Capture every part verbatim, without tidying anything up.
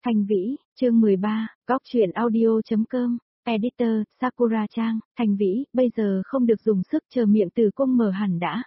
Thành Vĩ, chương mười ba, góc truyện audio.com, Editor, Sakura Trang, Thành Vĩ, bây giờ không được dùng sức chờ miệng tử cung mở hẳn đã.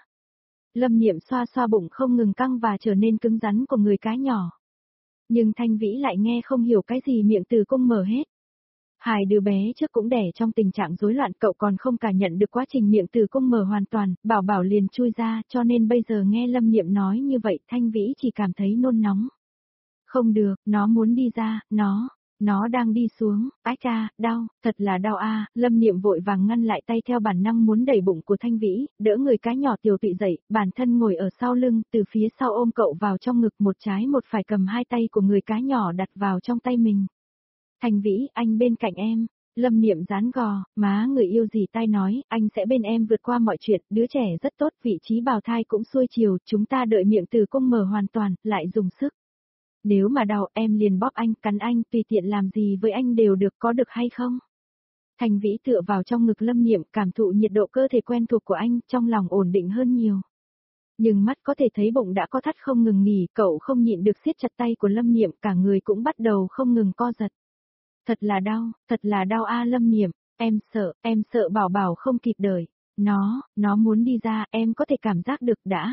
Lâm Niệm xoa xoa bụng không ngừng căng và trở nên cứng rắn của người cái nhỏ. Nhưng Thanh Vĩ lại nghe không hiểu cái gì miệng tử cung mở hết. Hai đứa bé trước cũng đẻ trong tình trạng rối loạn, cậu còn không cảm nhận được quá trình miệng tử cung mở hoàn toàn, bảo bảo liền chui ra, cho nên bây giờ nghe Lâm Niệm nói như vậy Thanh Vĩ chỉ cảm thấy nôn nóng. Không được, nó muốn đi ra, nó, nó đang đi xuống, ái cha, đau, thật là đau a. Lâm Niệm vội vàng ngăn lại tay theo bản năng muốn đẩy bụng của Thanh Vĩ, đỡ người cái nhỏ tiểu tụy dậy, bản thân ngồi ở sau lưng, từ phía sau ôm cậu vào trong ngực, một trái một phải cầm hai tay của người cái nhỏ đặt vào trong tay mình. Thành Vĩ, anh bên cạnh em. Lâm Niệm dán gò, má người yêu dì tai nói, anh sẽ bên em vượt qua mọi chuyện, đứa trẻ rất tốt, vị trí bào thai cũng xuôi chiều, chúng ta đợi miệng tử cung mở hoàn toàn, lại dùng sức. Nếu mà đau em liền bóp anh, cắn anh, tùy tiện làm gì với anh đều được, có được hay không? Thành Vĩ tựa vào trong ngực Lâm Niệm, cảm thụ nhiệt độ cơ thể quen thuộc của anh, trong lòng ổn định hơn nhiều. Nhưng mắt có thể thấy bụng đã có thắt không ngừng nghỉ, cậu không nhịn được siết chặt tay của Lâm Niệm, cả người cũng bắt đầu không ngừng co giật. Thật là đau, thật là đau a. Lâm Niệm, em sợ, em sợ bảo bảo không kịp đợi. Nó, nó muốn đi ra, em có thể cảm giác được đã.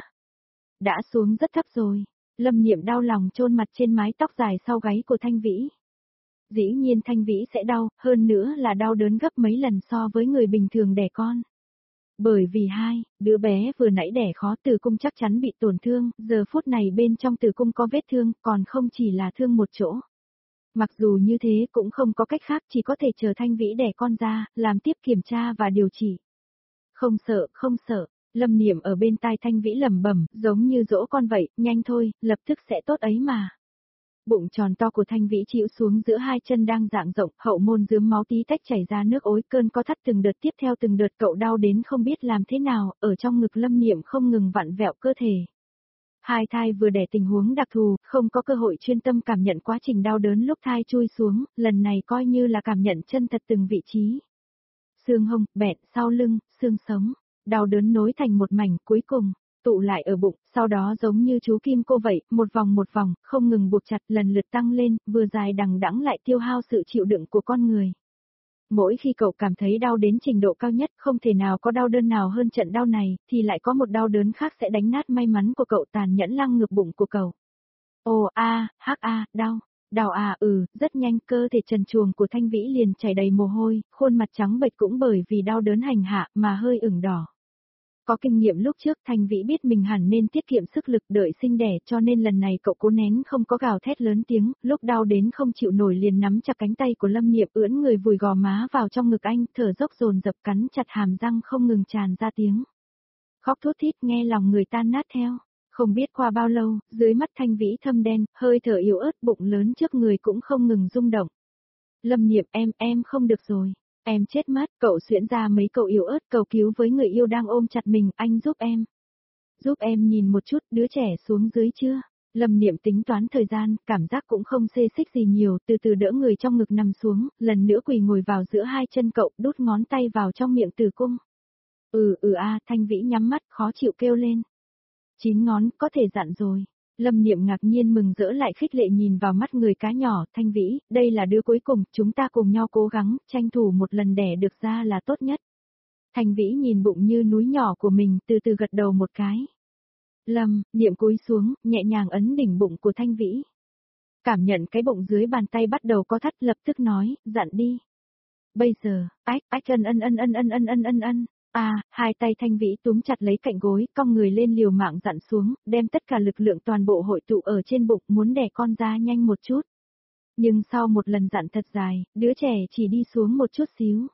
Đã xuống rất thấp rồi. Lâm Niệm đau lòng chôn mặt trên mái tóc dài sau gáy của Thanh Vĩ. Dĩ nhiên Thanh Vĩ sẽ đau, hơn nữa là đau đớn gấp mấy lần so với người bình thường đẻ con. Bởi vì hai, đứa bé vừa nãy đẻ khó, tử cung chắc chắn bị tổn thương, giờ phút này bên trong tử cung có vết thương, còn không chỉ là thương một chỗ. Mặc dù như thế cũng không có cách khác, chỉ có thể chờ Thanh Vĩ đẻ con ra, làm tiếp kiểm tra và điều trị. Không sợ, không sợ. Lâm Niệm ở bên tai Thanh Vĩ lẩm bẩm, giống như dỗ con vậy, nhanh thôi, lập tức sẽ tốt ấy mà. Bụng tròn to của Thanh Vĩ chịu xuống giữa hai chân đang rạng rộng, hậu môn rướm máu tí tách chảy ra nước ối, cơn co thắt từng đợt tiếp theo từng đợt, cậu đau đến không biết làm thế nào, ở trong ngực Lâm Niệm không ngừng vặn vẹo cơ thể. Hai thai vừa đẻ tình huống đặc thù, không có cơ hội chuyên tâm cảm nhận quá trình đau đớn lúc thai chui xuống, lần này coi như là cảm nhận chân thật từng vị trí. Xương hông, bẹn, sau lưng, xương sống. Đau đớn nối thành một mảnh, cuối cùng, tụ lại ở bụng, sau đó giống như chú kim cô vậy, một vòng một vòng, không ngừng buộc chặt, lần lượt tăng lên, vừa dài đằng đẵng lại tiêu hao sự chịu đựng của con người. Mỗi khi cậu cảm thấy đau đến trình độ cao nhất, không thể nào có đau đớn nào hơn trận đau này, thì lại có một đau đớn khác sẽ đánh nát may mắn của cậu, tàn nhẫn lăng ngược bụng của cậu. Ồ a, hắc a, đau. Đau à ừ, rất nhanh cơ thể trần truồng của Thanh Vĩ liền chảy đầy mồ hôi, khuôn mặt trắng bệch cũng bởi vì đau đớn hành hạ mà hơi ửng đỏ. Có kinh nghiệm lúc trước Thanh Vĩ biết mình hẳn nên tiết kiệm sức lực đợi sinh đẻ, cho nên lần này cậu cố nén không có gào thét lớn tiếng, lúc đau đến không chịu nổi liền nắm chặt cánh tay của Lâm Niệm, ưỡn người vùi gò má vào trong ngực anh, thở dốc dồn dập, cắn chặt hàm răng không ngừng tràn ra tiếng. Khóc thút thít nghe lòng người tan nát theo. Không biết qua bao lâu, dưới mắt Thanh Vĩ thâm đen, hơi thở yếu ớt, bụng lớn trước người cũng không ngừng rung động. Lâm Niệm, em, em không được rồi. Em chết mất, cậu xuyễn ra mấy câu yếu ớt cầu cứu với người yêu đang ôm chặt mình, anh giúp em. Giúp em nhìn một chút, đứa trẻ xuống dưới chưa? Lâm Niệm tính toán thời gian, cảm giác cũng không xê xích gì nhiều, từ từ đỡ người trong ngực nằm xuống, lần nữa quỳ ngồi vào giữa hai chân cậu, đút ngón tay vào trong miệng tử cung. Ừ ừ a, Thanh Vĩ nhắm mắt, khó chịu kêu lên. Chín ngón, có thể dặn rồi. Lâm Niệm ngạc nhiên mừng rỡ lại khích lệ nhìn vào mắt người cá nhỏ, Thanh Vĩ, đây là đứa cuối cùng, chúng ta cùng nhau cố gắng, tranh thủ một lần đẻ được ra là tốt nhất. Thanh Vĩ nhìn bụng như núi nhỏ của mình, từ từ gật đầu một cái. Lâm, Niệm cúi xuống, nhẹ nhàng ấn đỉnh bụng của Thanh Vĩ. Cảm nhận cái bụng dưới bàn tay bắt đầu có thắt, lập tức nói, dặn đi. Bây giờ, ách, ách ân ân ân ân ân ân ân ân ân. À, hai tay Thanh Vĩ túm chặt lấy cạnh gối, cong người lên liều mạng dặn xuống, đem tất cả lực lượng toàn bộ hội tụ ở trên bụng, muốn đẻ con ra nhanh một chút. Nhưng sau một lần dặn thật dài, đứa trẻ chỉ đi xuống một chút xíu.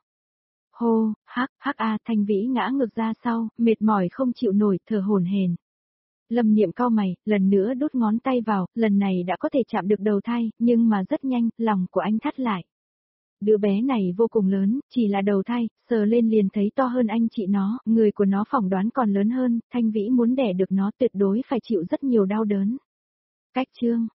Hô, hắc, hắc a, Thanh Vĩ ngã ngược ra sau, mệt mỏi không chịu nổi, thở hổn hển. Lâm Niệm cau mày, lần nữa đút ngón tay vào, lần này đã có thể chạm được đầu thai, nhưng mà rất nhanh, lòng của anh thắt lại. Đứa bé này vô cùng lớn, chỉ là đầu thai, sờ lên liền thấy to hơn anh chị nó, người của nó phỏng đoán còn lớn hơn, Thanh Vĩ muốn đẻ được nó tuyệt đối phải chịu rất nhiều đau đớn. Cách chương,